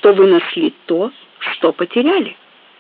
что вы нашли то, что потеряли.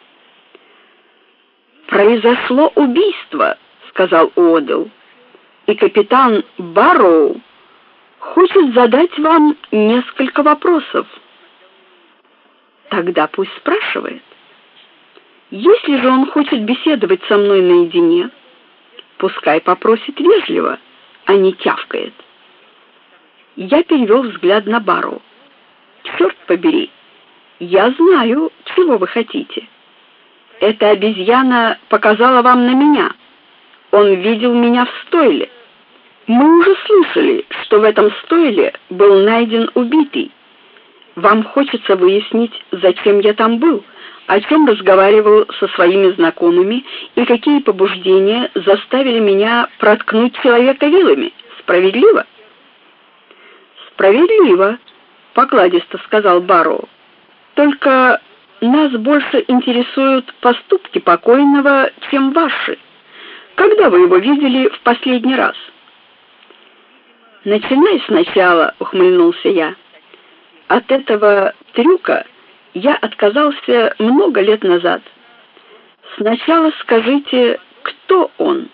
«Произошло убийство», — сказал Уодл, «и капитан Барроу хочет задать вам несколько вопросов». «Тогда пусть спрашивает. Если же он хочет беседовать со мной наедине, пускай попросит вежливо, а не тявкает». Я перевел взгляд на Барроу. «Черт побери, я знаю, чего вы хотите. Эта обезьяна показала вам на меня. Он видел меня в стойле. Мы уже слышали, что в этом стойле был найден убитый. Вам хочется выяснить, зачем я там был, о чем разговаривал со своими знакомыми и какие побуждения заставили меня проткнуть человека вилами. Справедливо?» «Справедливо», — покладисто сказал Барроу. «Только нас больше интересуют поступки покойного, чем ваши. Когда вы его видели в последний раз?» «Начинай сначала», — ухмыльнулся я. «От этого трюка я отказался много лет назад. Сначала скажите, кто он?»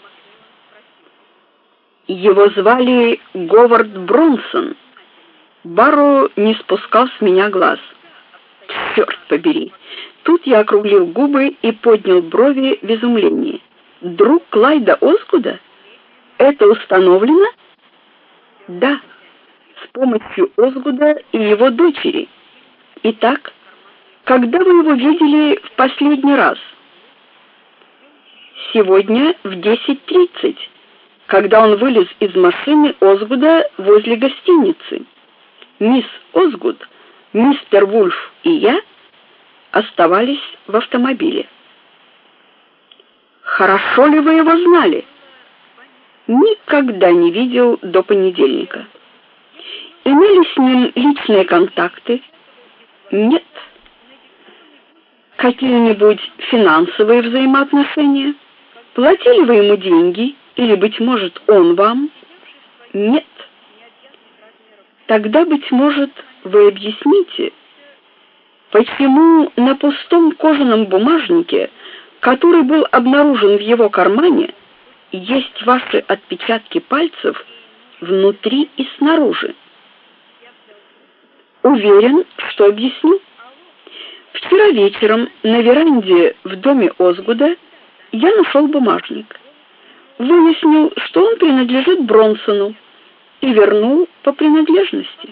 «Его звали Говард Бронсон». Барроу не спускал с меня глаз. «Черт побери!» Тут я округлил губы и поднял брови в изумлении. «Друг Клайда Озгуда? Это установлено?» «Да, с помощью Озгуда и его дочери. Итак, когда вы его видели в последний раз?» «Сегодня в 10:30, когда он вылез из машины Озгуда возле гостиницы. Мисс Озгуд, мистер Вульф и я оставались в автомобиле». «Хорошо ли вы его знали?» «Никогда не видел до понедельника». «Имели с ним личные контакты?» «Нет». «Какие-нибудь финансовые взаимоотношения? Платили вы ему деньги, или, быть может, он вам?» «Нет». «Тогда, быть может, вы объясните, почему на пустом кожаном бумажнике, который был обнаружен в его кармане, есть ваши отпечатки пальцев внутри и снаружи?» «Уверен, что объясню. Вчера вечером на веранде в доме Озгуда я нашел бумажник. Выяснил, что он принадлежит Бронсону, и вернул по принадлежности.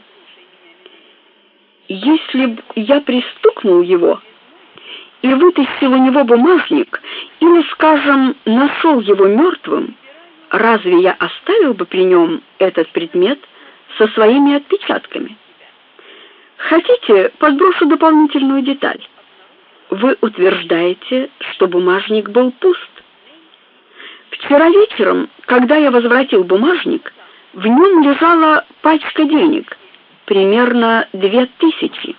Если б я пристукнул его и вытащил у него бумажник, или, скажем, нашел его мертвым, разве я оставил бы при нем этот предмет со своими отпечатками? Хотите, подброшу дополнительную деталь? Вы утверждаете, что бумажник был пуст. Вчера вечером, когда я возвратил бумажник, в нем лежала пачка денег, примерно 2000.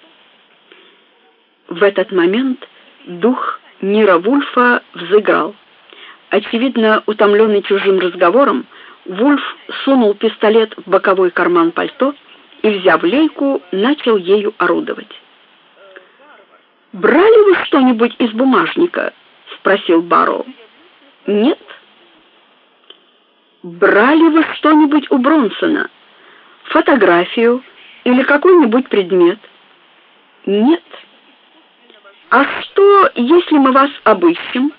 В этот момент дух Нира Вульфа взыграл. Очевидно, утомленный чужим разговором, Вульф сунул пистолет в боковой карман пальто и, взяв лейку, начал ею орудовать. «Брали вы что-нибудь из бумажника?» — спросил Барроу. «Нет». «Брали вы что-нибудь у Бронсона? Фотографию или какой-нибудь предмет?» «Нет». «А что, если мы вас обыщем?»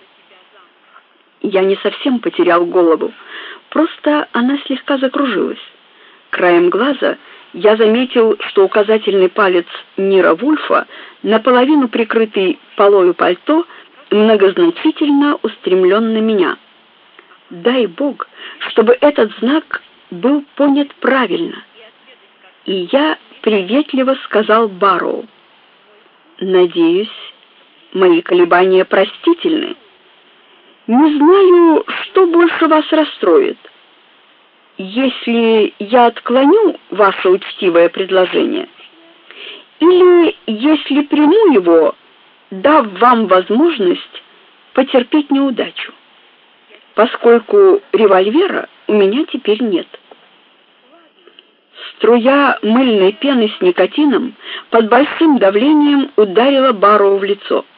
Я не совсем потерял голову, просто она слегка закружилась. Краем глаза я заметил, что указательный палец Нира Вульфа, наполовину прикрытый полою пальто, многозначительно устремлен на меня. Дай Бог, чтобы этот знак был понят правильно. И я приветливо сказал Барроу: «Надеюсь, мои колебания простительны. Не знаю, что больше вас расстроит. Если я отклоню ваше учтивое предложение, или если приму его, дав вам возможность потерпеть неудачу, поскольку револьвера у меня теперь нет». Струя мыльной пены с никотином под большим давлением ударила Барроу в лицо.